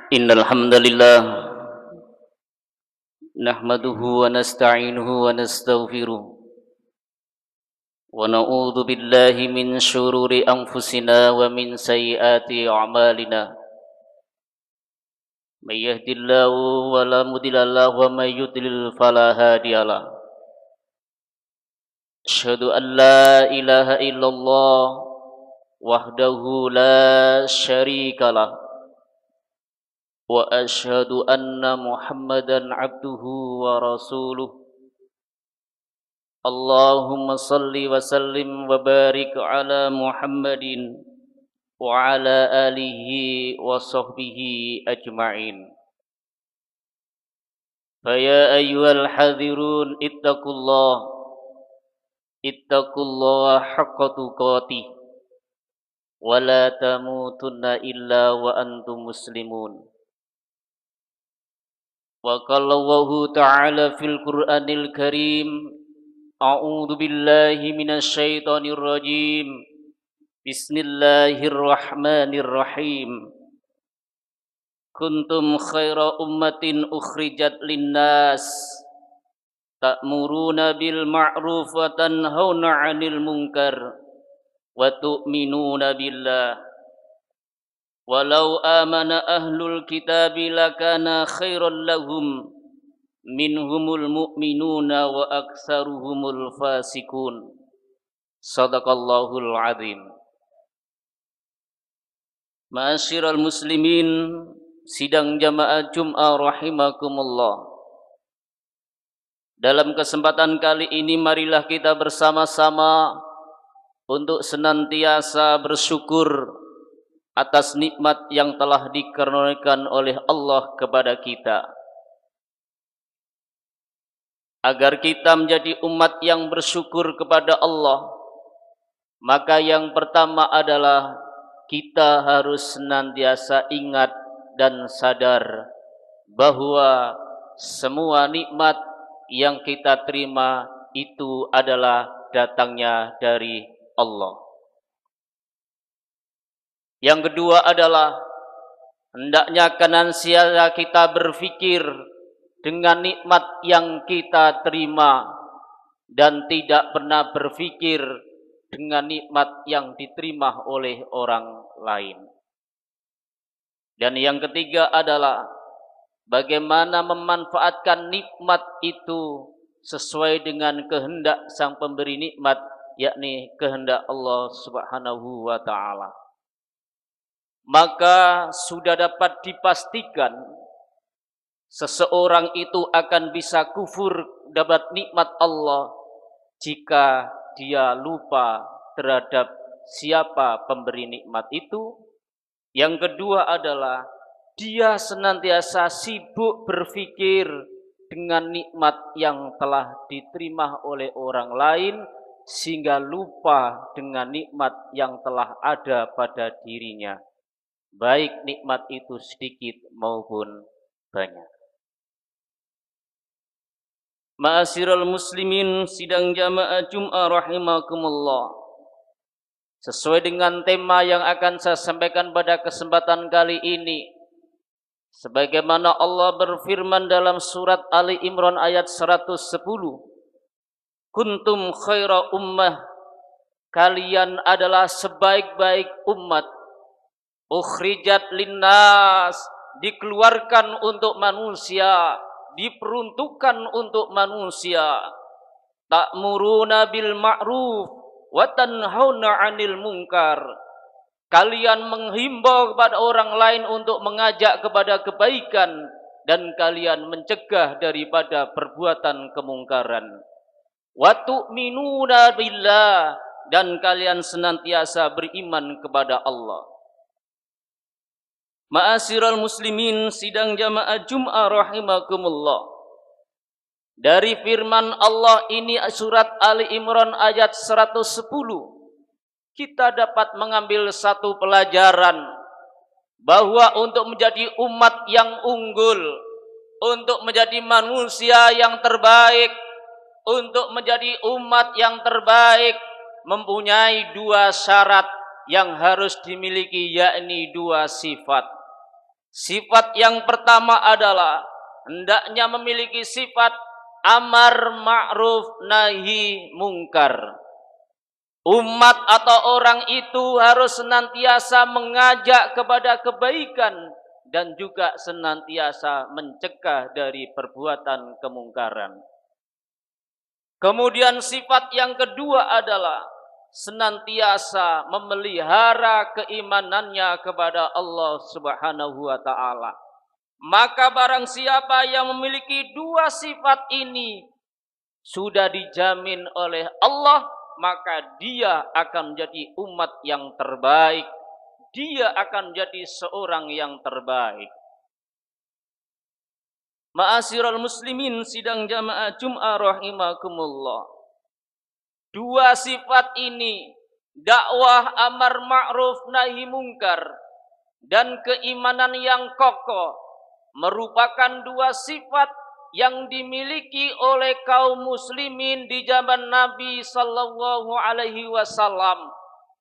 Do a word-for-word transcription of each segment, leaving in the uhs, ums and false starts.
Innal hamdalillah nahmaduhu wa nasta'inuhu wa nastaghfiruh wa na'udzu billahi min shururi anfusina wa min sayyiati a'malina. May yahdihillahu wa la mudilla lahu wa may yudlil fala hadiyalah. Asyhadu an la ilaha illallah wahdahu la syarikalah wa asyhadu anna Muhammadan abduhu wa rasuluh. Allahumma salli wa sallim wa barik ala Muhammadin wa ala alihi wa sahbihi ajma'in. Faya ayyuhal hadirun ittaqullah ittaqullah haqqa tuqatih wa la tamutunna illa wa antum muslimun. Wa qala Allahu ta'ala fil Qur'anil Karim, a'udzu billahi minasy syaithanir rajim. Bismillahirrahmanirrahim. Kuntum khaira ummatin ukhrijat linnas ta'muruna bil ma'ruf wa tanhauna 'anil munkar wa tu'minuna billah. Walau amana ahlul kitabi lakana khairan lahum minhumul mu'minuna wa aktsaruhumul fasikun. Shadaqallahul azim. Ma'asyiral muslimin, sidang jamaah Jum'ah rahimakumullah. Dalam kesempatan kali ini marilah kita bersama-sama untuk senantiasa bersyukur atas nikmat yang telah dikaruniakan oleh Allah kepada kita, agar kita menjadi umat yang bersyukur kepada Allah. Maka yang pertama adalah kita harus senantiasa ingat dan sadar bahwa semua nikmat yang kita terima itu adalah datangnya dari Allah. Yang kedua adalah hendaknya senantiasa kita berpikir dengan nikmat yang kita terima dan tidak pernah berpikir dengan nikmat yang diterima oleh orang lain. Dan yang ketiga adalah bagaimana memanfaatkan nikmat itu sesuai dengan kehendak sang pemberi nikmat, yakni kehendak Allah Subhanahu wa ta'ala. Maka sudah dapat dipastikan seseorang itu akan bisa kufur dapat nikmat Allah jika dia lupa terhadap siapa pemberi nikmat itu. Yang kedua adalah dia senantiasa sibuk berpikir dengan nikmat yang telah diterima oleh orang lain sehingga lupa dengan nikmat yang telah ada pada dirinya, baik nikmat itu sedikit maupun banyak. Ma'asyiral muslimin, sidang jamaah Jum'ah rahimakumullah. Sesuai dengan tema yang akan saya sampaikan pada kesempatan kali ini, sebagaimana Allah berfirman dalam surat Ali Imran ayat seratus sepuluh, kuntum khaira ummah, kalian adalah sebaik-baik umat, ukhrijat linnas, dikeluarkan untuk manusia, diperuntukkan untuk manusia, ta'muruna bil ma'ruf wa tanhauna 'anil munkar, kalian menghimbau kepada orang lain untuk mengajak kepada kebaikan dan kalian mencegah daripada perbuatan kemungkaran, wa tu'minuna billah, dan kalian senantiasa beriman kepada Allah. Ma'asyiral muslimin, sidang jamaah Jum'ah rahimakumullah. Dari firman Allah ini surat Ali Imran ayat seratus sepuluh, kita dapat mengambil satu pelajaran bahwa untuk menjadi umat yang unggul, untuk menjadi manusia yang terbaik, untuk menjadi umat yang terbaik mempunyai dua syarat yang harus dimiliki, yakni dua sifat. Sifat yang pertama adalah hendaknya memiliki sifat amar ma'ruf nahi mungkar. Umat atau orang itu harus senantiasa mengajak kepada kebaikan dan juga senantiasa mencegah dari perbuatan kemungkaran. Kemudian sifat yang kedua adalah senantiasa memelihara keimanannya kepada Allah Subhanahu wa taala. Maka barang siapa yang memiliki dua sifat ini sudah dijamin oleh Allah, maka dia akan menjadi umat yang terbaik. Dia akan menjadi seorang yang terbaik. Ma'asyiral muslimin sidang jamaah Jum'ah rahimakumullah. Dua sifat ini, dakwah amar ma'ruf nahi mungkar dan keimanan yang kokoh, merupakan dua sifat yang dimiliki oleh kaum muslimin di zaman Nabi sallallahu alaihi wasallam.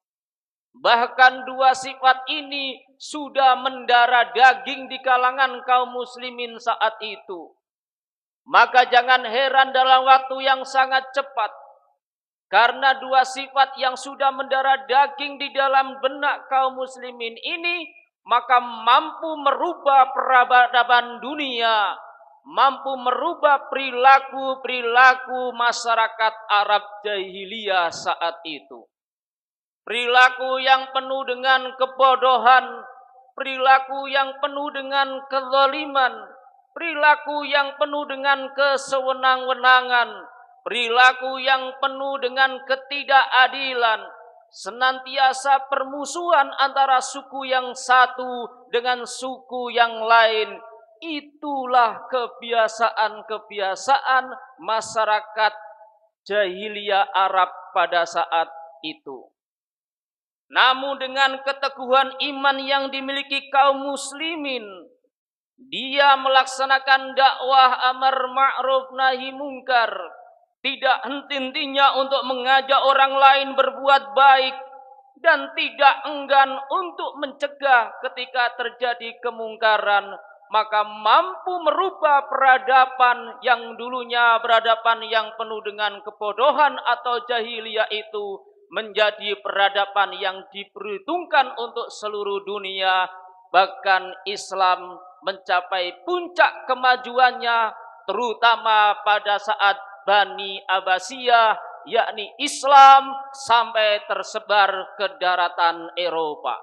Bahkan dua sifat ini sudah mendarah daging di kalangan kaum muslimin saat itu. Maka jangan heran dalam waktu yang sangat cepat, karena dua sifat yang sudah mendarah daging di dalam benak kaum muslimin ini, maka mampu merubah peradaban dunia, mampu merubah perilaku-perilaku masyarakat Arab jahiliyah saat itu. Perilaku yang penuh dengan kebodohan, perilaku yang penuh dengan kezaliman, perilaku yang penuh dengan kesewenang-wenangan, perilaku yang penuh dengan ketidakadilan, senantiasa permusuhan antara suku yang satu dengan suku yang lain. Itulah kebiasaan-kebiasaan masyarakat jahiliyah Arab pada saat itu. Namun dengan keteguhan iman yang dimiliki kaum muslimin, dia melaksanakan dakwah amar ma'ruf nahi mungkar, tidak henti-hentinya untuk mengajak orang lain berbuat baik dan tidak enggan untuk mencegah ketika terjadi kemungkaran, maka mampu merubah peradaban yang dulunya peradaban yang penuh dengan kebodohan atau jahiliyah itu menjadi peradaban yang diperhitungkan untuk seluruh dunia. Bahkan Islam mencapai puncak kemajuannya terutama pada saat Bani Abbasiyah, yakni Islam sampai tersebar ke daratan Eropa.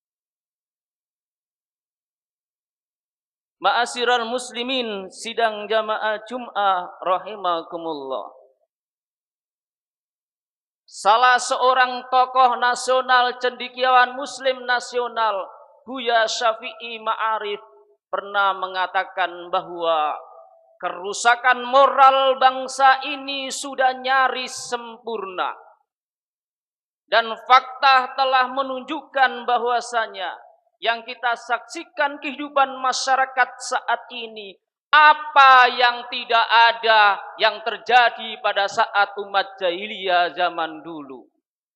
Ma'asyiral muslimin sidang jamaah Jum'ah rahimakumullah. Salah seorang tokoh nasional cendekiawan muslim nasional, Buya Syafi'i Ma'arif, pernah mengatakan bahwa kerusakan moral bangsa ini sudah nyaris sempurna. Dan fakta telah menunjukkan bahwasanya yang kita saksikan kehidupan masyarakat saat ini, apa yang tidak ada yang terjadi pada saat umat jahiliyah zaman dulu.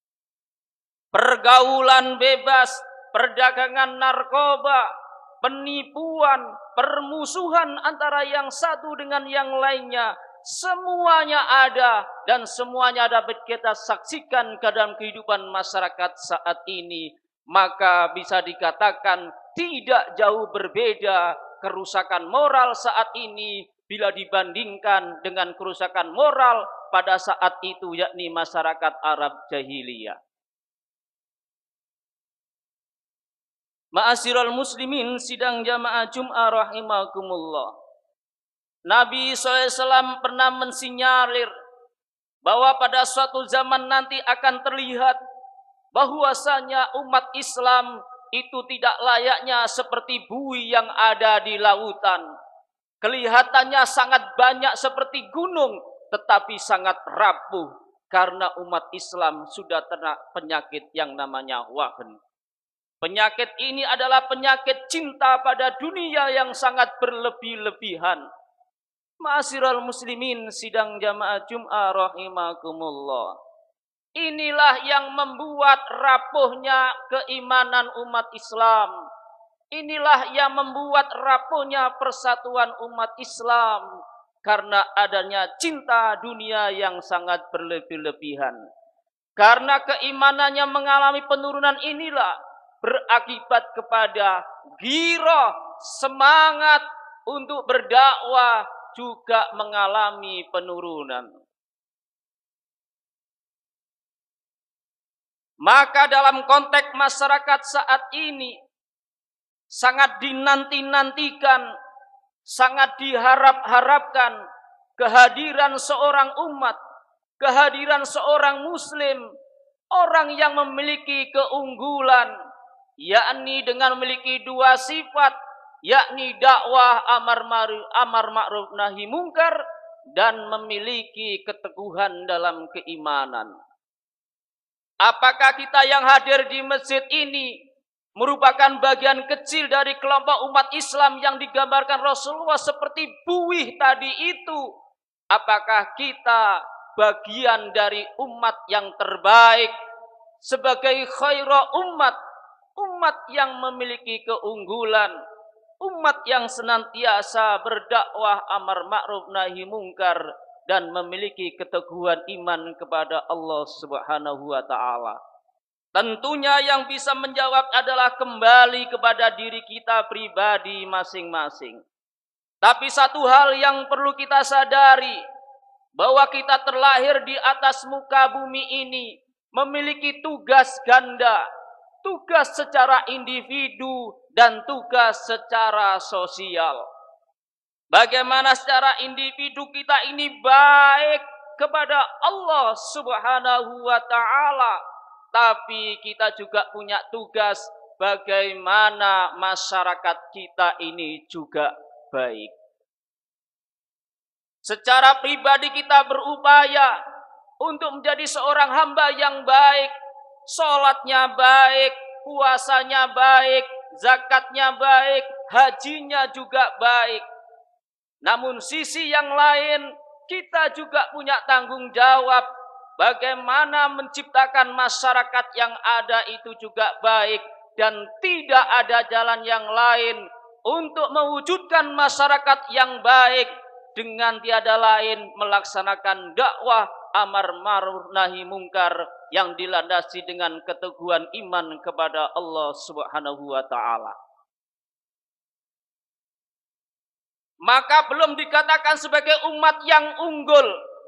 Pergaulan bebas, perdagangan narkoba, penipuan, permusuhan antara yang satu dengan yang lainnya, semuanya ada dan semuanya dapat kita saksikan ke dalam kehidupan masyarakat saat ini. Maka bisa dikatakan tidak jauh berbeda kerusakan moral saat ini bila dibandingkan dengan kerusakan moral pada saat itu, yakni masyarakat Arab jahiliyah. Ma'asyiral muslimin sidang jamaah Jum'ah rahimakumullah. Nabi shallallahu alaihi wasallam pernah mensinyalir bahwa pada suatu zaman nanti akan terlihat bahwasanya umat Islam itu tidak layaknya seperti buih yang ada di lautan. Kelihatannya sangat banyak seperti gunung, tetapi sangat rapuh karena umat Islam sudah terkena penyakit yang namanya wahn. Penyakit ini adalah penyakit cinta pada dunia yang sangat berlebih-lebihan. Ma'asyiral muslimin sidang jamaah Jum'ah rahimakumullah. Inilah yang membuat rapuhnya keimanan umat Islam. Inilah yang membuat rapuhnya persatuan umat Islam karena adanya cinta dunia yang sangat berlebih-lebihan. Karena keimanannya mengalami penurunan inilah berakibat kepada ghirah, semangat untuk berdakwah juga mengalami penurunan. Maka dalam konteks masyarakat saat ini sangat dinanti-nantikan, sangat diharap-harapkan kehadiran seorang umat, kehadiran seorang muslim, orang yang memiliki keunggulan, yakni dengan memiliki dua sifat, yakni dakwah amar ma'ruf, amar ma'ruf nahi mungkar, dan memiliki keteguhan dalam keimanan. Apakah kita yang hadir di masjid ini merupakan bagian kecil dari kelompok umat Islam yang digambarkan Rasulullah seperti buih tadi itu? Apakah kita bagian dari umat yang terbaik sebagai khaira umat, umat yang memiliki keunggulan, umat yang senantiasa berdakwah amar ma'ruf nahi mungkar dan memiliki keteguhan iman kepada Allah Subhanahu wa taala? Tentunya yang bisa menjawab adalah kembali kepada diri kita pribadi masing-masing. Tapi satu hal yang perlu kita sadari, bahwa kita terlahir di atas muka bumi ini memiliki tugas ganda, tugas secara individu dan tugas secara sosial. Bagaimana secara individu kita ini baik kepada Allah Subhanahu wa taala, tapi kita juga punya tugas bagaimana masyarakat kita ini juga baik. Secara pribadi kita berupaya untuk menjadi seorang hamba yang baik, sholatnya baik, puasanya baik, zakatnya baik, hajinya juga baik. Namun sisi yang lain kita juga punya tanggung jawab bagaimana menciptakan masyarakat yang ada itu juga baik, dan tidak ada jalan yang lain untuk mewujudkan masyarakat yang baik dengan tiada lain melaksanakan dakwah amar ma'ruf nahi mungkar yang dilandasi dengan keteguhan iman kepada Allah Subhanahu wa taala. Maka belum dikatakan sebagai umat yang unggul,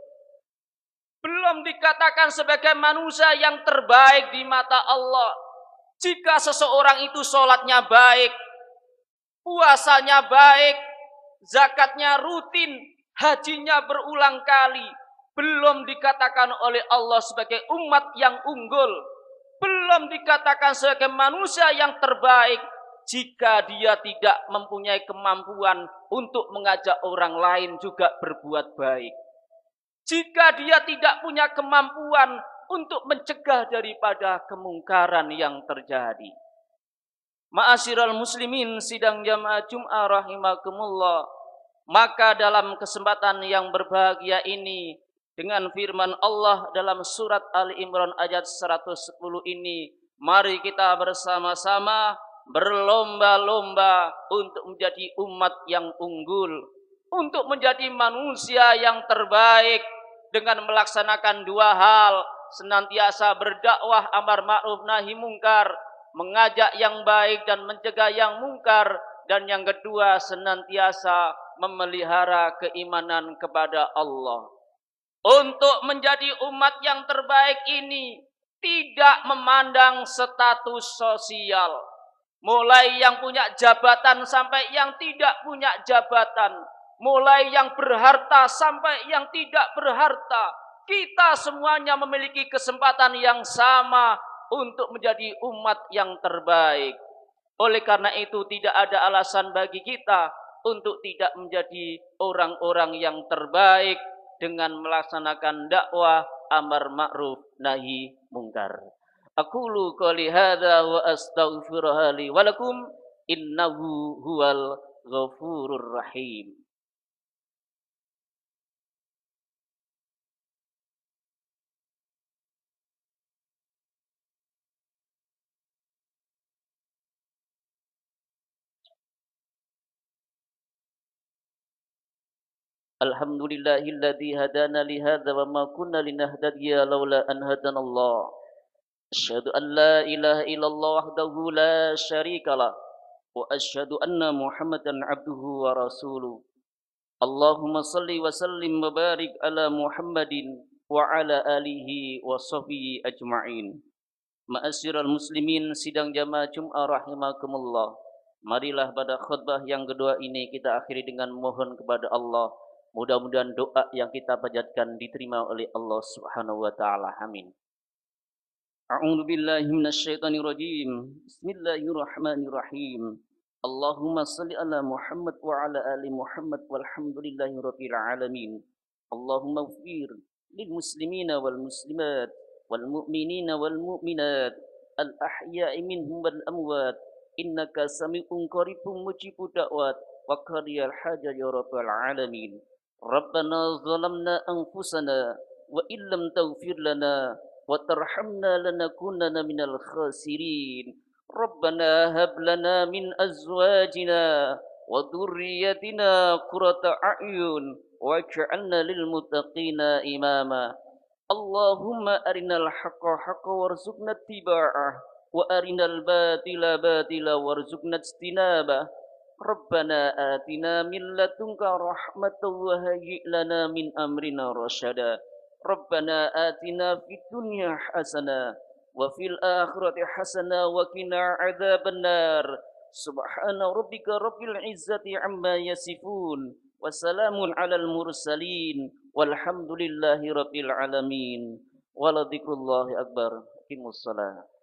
belum dikatakan sebagai manusia yang terbaik di mata Allah jika seseorang itu sholatnya baik, puasanya baik, zakatnya rutin, hajinya berulang kali. Belum dikatakan oleh Allah sebagai umat yang unggul, belum dikatakan sebagai manusia yang terbaik jika dia tidak mempunyai kemampuan untuk mengajak orang lain juga berbuat baik, jika dia tidak punya kemampuan untuk mencegah daripada kemungkaran yang terjadi. Ma'asyiral muslimin sidang jamaah Jum'ah rahimakumullah, maka dalam kesempatan yang berbahagia ini, dengan firman Allah dalam surat Ali Imran ayat seratus sepuluh ini, mari kita bersama-sama berlomba-lomba untuk menjadi umat yang unggul, untuk menjadi manusia yang terbaik dengan melaksanakan dua hal: senantiasa berdakwah amar ma'ruf nahi mungkar, mengajak yang baik dan mencegah yang mungkar, dan yang kedua senantiasa memelihara keimanan kepada Allah. Untuk menjadi umat yang terbaik ini tidak memandang status sosial, mulai yang punya jabatan sampai yang tidak punya jabatan, mulai yang berharta sampai yang tidak berharta. Kita semuanya memiliki kesempatan yang sama untuk menjadi umat yang terbaik. Oleh karena itu tidak ada alasan bagi kita untuk tidak menjadi orang-orang yang terbaik dengan melaksanakan dakwah amar ma'ruf nahi mungkar. Aqulu qouli hadza wa astaghfiruha li wa lakum innahu huwal ghafurur rahim. Alhamdulillahilladzi hadana li hadza wa ma kunna linahtadiya laula an hadanallah. Asyhadu an la ilaha illallah wahdahu la syarikalah wa asyhadu anna Muhammadan abduhu wa rasuluh. Allahumma salli wa sallim wa barik ala Muhammadin wa ala alihi wa sahbihi ajma'in. Ma'asyiral muslimin, sidang jamaah Jum'ah rahimakumullah. Marilah pada khutbah yang kedua ini kita akhiri dengan mohon kepada Allah. Mudah-mudahan doa yang kita panjatkan diterima oleh Allah Subhanahu wa taala. Amin. A'udzu billahi minasyaitonir rajim. Bismillahirrahmanirrahim. Allahumma shalli ala Muhammad wa ala ali Muhammad walhamdulillahi rabbil alamin. Allahumma ighfir lil muslimina wal muslimat wal mu'minina wal mu'minat al ahya'i minhum wal amwat innaka sami'un qaribun mujibud da'wat wa qadiyal haja ya rabbal alamin. Rabbana zalamna anfusana wa illam taghfir lana wa tarhamna lanakunanna minal khasirin. Rabbana hab lana min azwajina wa dhurriyyatina qurrata a'yun waj'alna lil muttaqina imama. Allahumma arinal haqqa haqqan warzuqna ittiba'ah wa arinal batila batila warzuqna ijtinabah. Rabbana atina min ladunka rahmatan wa hayyi' lana min amrina rasyada. Rabbana atina fid dunya hasanah wa fil akhirati hasanah wa qina adzabannar. Subhana rabbika rabbil izzati amma yasifun wa salamun alal mursalin walhamdulillahi rabbil alamin. Waladzikrullahi akbar. Aqimussalah.